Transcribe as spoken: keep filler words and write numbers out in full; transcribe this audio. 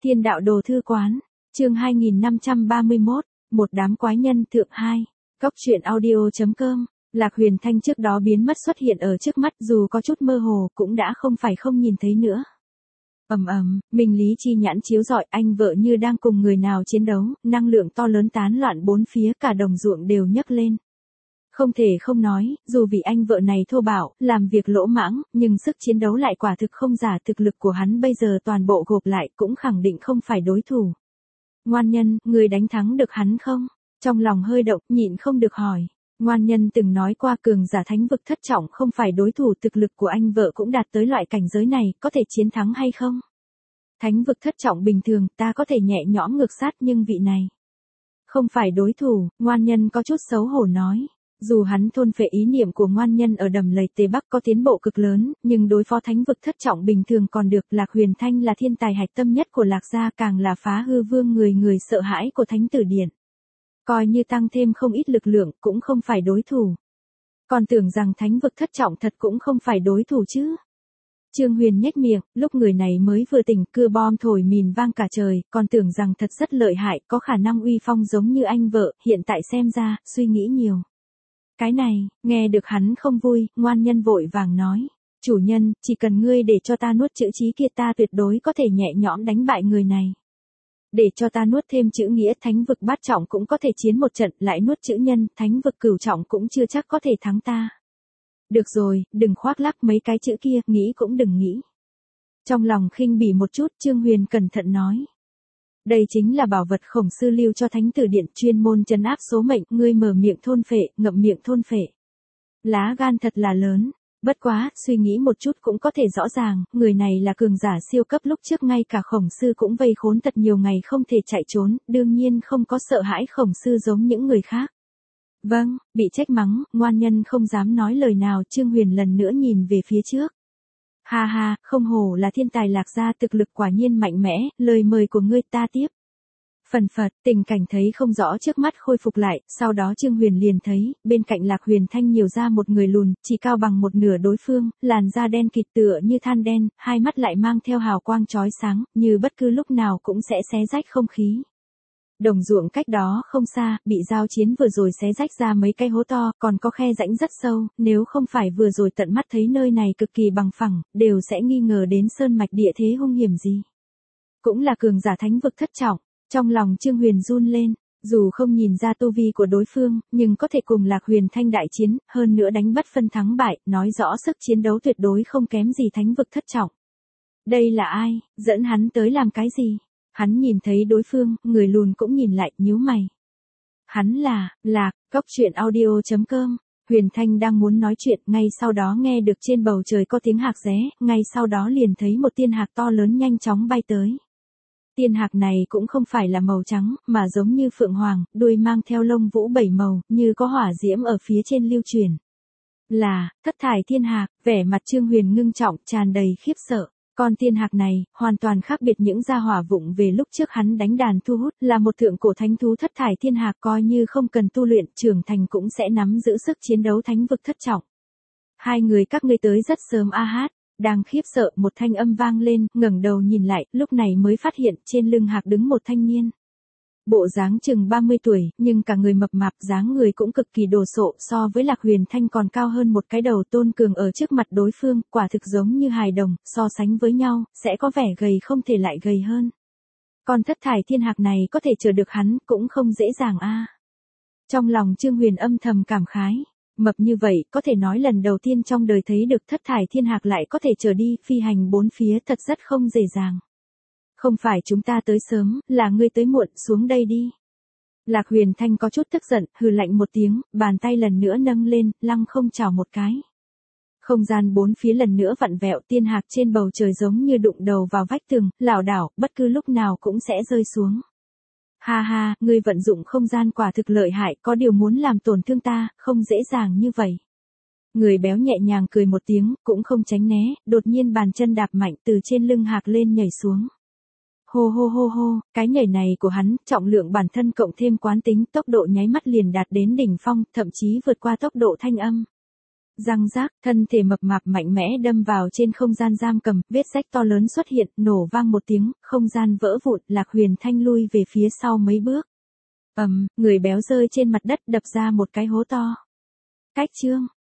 Thiên đạo đồ thư quán, chương hai nghìn năm trăm ba mươi mốt, một đám quái nhân thượng hai, Cóc truyện audio.com, Lạc Huyền Thanh trước đó biến mất xuất hiện ở trước mắt dù có chút mơ hồ cũng đã không phải không nhìn thấy nữa. Ầm ầm, minh lý chi nhãn chiếu rọi anh vợ như đang cùng người nào chiến đấu, năng lượng to lớn tán loạn bốn phía cả đồng ruộng đều nhấc lên. Không thể không nói, dù vì anh vợ này thô bạo, làm việc lỗ mãng, nhưng sức chiến đấu lại quả thực không giả, thực lực của hắn bây giờ toàn bộ gộp lại cũng khẳng định không phải đối thủ. Ngoan nhân, người đánh thắng được hắn không? Trong lòng hơi động, nhịn không được hỏi. Ngoan nhân từng nói qua cường giả thánh vực thất trọng không phải đối thủ, thực lực của anh vợ cũng đạt tới loại cảnh giới này, có thể chiến thắng hay không? Thánh vực thất trọng bình thường, ta có thể nhẹ nhõm ngược sát nhưng vị này không phải đối thủ, ngoan nhân có chút xấu hổ nói. Dù hắn thôn phệ ý niệm của ngoan nhân ở đầm lầy Tây Bắc có tiến bộ cực lớn, nhưng đối phó thánh vực thất trọng bình thường còn được. Lạc Huyền Thanh là thiên tài hạch tâm nhất của Lạc gia, càng là phá hư vương người người sợ hãi của Thánh Tử Điện. Coi như tăng thêm không ít lực lượng cũng không phải đối thủ. Còn tưởng rằng thánh vực thất trọng thật cũng không phải đối thủ chứ. Trương Huyền nhếch miệng, lúc người này mới vừa tỉnh, cưa bom thổi mìn vang cả trời, còn tưởng rằng thật rất lợi hại, có khả năng uy phong giống như anh vợ, hiện tại xem ra, suy nghĩ nhiều. Cái này, nghe được hắn không vui, ngoan nhân vội vàng nói. Chủ nhân, chỉ cần ngươi để cho ta nuốt chữ chí kia ta tuyệt đối có thể nhẹ nhõm đánh bại người này. Để cho ta nuốt thêm chữ nghĩa, thánh vực bát trọng cũng có thể chiến một trận, lại nuốt chữ nhân, thánh vực cửu trọng cũng chưa chắc có thể thắng ta. Được rồi, đừng khoác lác mấy cái chữ kia, nghĩ cũng đừng nghĩ. Trong lòng khinh bỉ một chút, Trương Huyền cẩn thận nói. Đây chính là bảo vật Khổng Sư lưu cho Thánh Tử Điện, chuyên môn trấn áp số mệnh, ngươi mở miệng thôn phệ, ngậm miệng thôn phệ. Lá gan thật là lớn, bất quá, suy nghĩ một chút cũng có thể rõ ràng, người này là cường giả siêu cấp, lúc trước ngay cả Khổng Sư cũng vây khốn thật nhiều ngày không thể chạy trốn, đương nhiên không có sợ hãi Khổng Sư giống những người khác. Vâng, bị trách mắng, ngoan nhân không dám nói lời nào, Trương Huyền lần nữa nhìn về phía trước. Ha ha, không hổ là thiên tài Lạc gia, thực lực quả nhiên mạnh mẽ, lời mời của ngươi ta tiếp. Phần phật, tình cảnh thấy không rõ trước mắt khôi phục lại, sau đó Trương Huyền liền thấy, bên cạnh Lạc Huyền Thanh nhiều ra một người lùn, chỉ cao bằng một nửa đối phương, làn da đen kịt tựa như than đen, hai mắt lại mang theo hào quang chói sáng, như bất cứ lúc nào cũng sẽ xé rách không khí. Đồng ruộng cách đó không xa, bị giao chiến vừa rồi xé rách ra mấy cái hố to, còn có khe rãnh rất sâu, nếu không phải vừa rồi tận mắt thấy nơi này cực kỳ bằng phẳng, đều sẽ nghi ngờ đến sơn mạch địa thế hung hiểm gì. Cũng là cường giả thánh vực thất trọng, trong lòng Trương Huyền run lên, dù không nhìn ra tu vi của đối phương, nhưng có thể cùng Lạc Huyền Thanh đại chiến, hơn nữa đánh bất phân thắng bại, nói rõ sức chiến đấu tuyệt đối không kém gì thánh vực thất trọng. Đây là ai, dẫn hắn tới làm cái gì? Hắn nhìn thấy đối phương, người lùn cũng nhìn lại, nhíu mày. Hắn là, Lạc, Cóc truyện audio.com, Huyền Thanh đang muốn nói chuyện, ngay sau đó nghe được trên bầu trời có tiếng hạc ré, ngay sau đó liền thấy một tiên hạc to lớn nhanh chóng bay tới. Tiên hạc này cũng không phải là màu trắng, mà giống như phượng hoàng, đuôi mang theo lông vũ bảy màu, như có hỏa diễm ở phía trên lưu truyền. Là, thất thải thiên hạc, vẻ mặt Trương Huyền ngưng trọng, tràn đầy khiếp sợ. Con tiên hạc này, hoàn toàn khác biệt những gia hỏa vụng về lúc trước hắn đánh đàn thu hút, là một thượng cổ thánh thú thất thải thiên hạc, coi như không cần tu luyện, trưởng thành cũng sẽ nắm giữ sức chiến đấu thánh vực thất trọng. Hai người các ngươi tới rất sớm a hát, đang khiếp sợ, một thanh âm vang lên, ngẩng đầu nhìn lại, lúc này mới phát hiện trên lưng hạc đứng một thanh niên. Bộ dáng chừng ba mươi tuổi, nhưng cả người mập mạp, dáng người cũng cực kỳ đồ sộ, so với Lạc Huyền Thanh còn cao hơn một cái đầu, tôn cường ở trước mặt đối phương, quả thực giống như hài đồng, so sánh với nhau, sẽ có vẻ gầy không thể lại gầy hơn. Còn thất thải thiên hạc này có thể chờ được hắn, cũng không dễ dàng a. Trong lòng Trương Huyền âm thầm cảm khái, mập như vậy, có thể nói lần đầu tiên trong đời thấy được thất thải thiên hạc lại có thể trở đi, phi hành bốn phía thật rất không dễ dàng. Không phải chúng ta tới sớm, là ngươi tới muộn, xuống đây đi. Lạc Huyền Thanh có chút tức giận, hừ lạnh một tiếng, bàn tay lần nữa nâng lên, lăng không chào một cái. Không gian bốn phía lần nữa vặn vẹo, tiên hạc trên bầu trời giống như đụng đầu vào vách tường, lảo đảo, bất cứ lúc nào cũng sẽ rơi xuống. Ha ha, ngươi vận dụng không gian quả thực lợi hại, có điều muốn làm tổn thương ta, không dễ dàng như vậy. Người béo nhẹ nhàng cười một tiếng, cũng không tránh né, đột nhiên bàn chân đạp mạnh từ trên lưng hạc lên nhảy xuống. Hô hô hô hô, cái nhảy này của hắn, trọng lượng bản thân cộng thêm quán tính, tốc độ nháy mắt liền đạt đến đỉnh phong, thậm chí vượt qua tốc độ thanh âm. Răng rác, thân thể mập mạp mạnh mẽ đâm vào trên không gian giam cầm, vết rách to lớn xuất hiện, nổ vang một tiếng, không gian vỡ vụn, Lạc Huyền Thanh lui về phía sau mấy bước. Ầm, người béo rơi trên mặt đất đập ra một cái hố to. Cách chương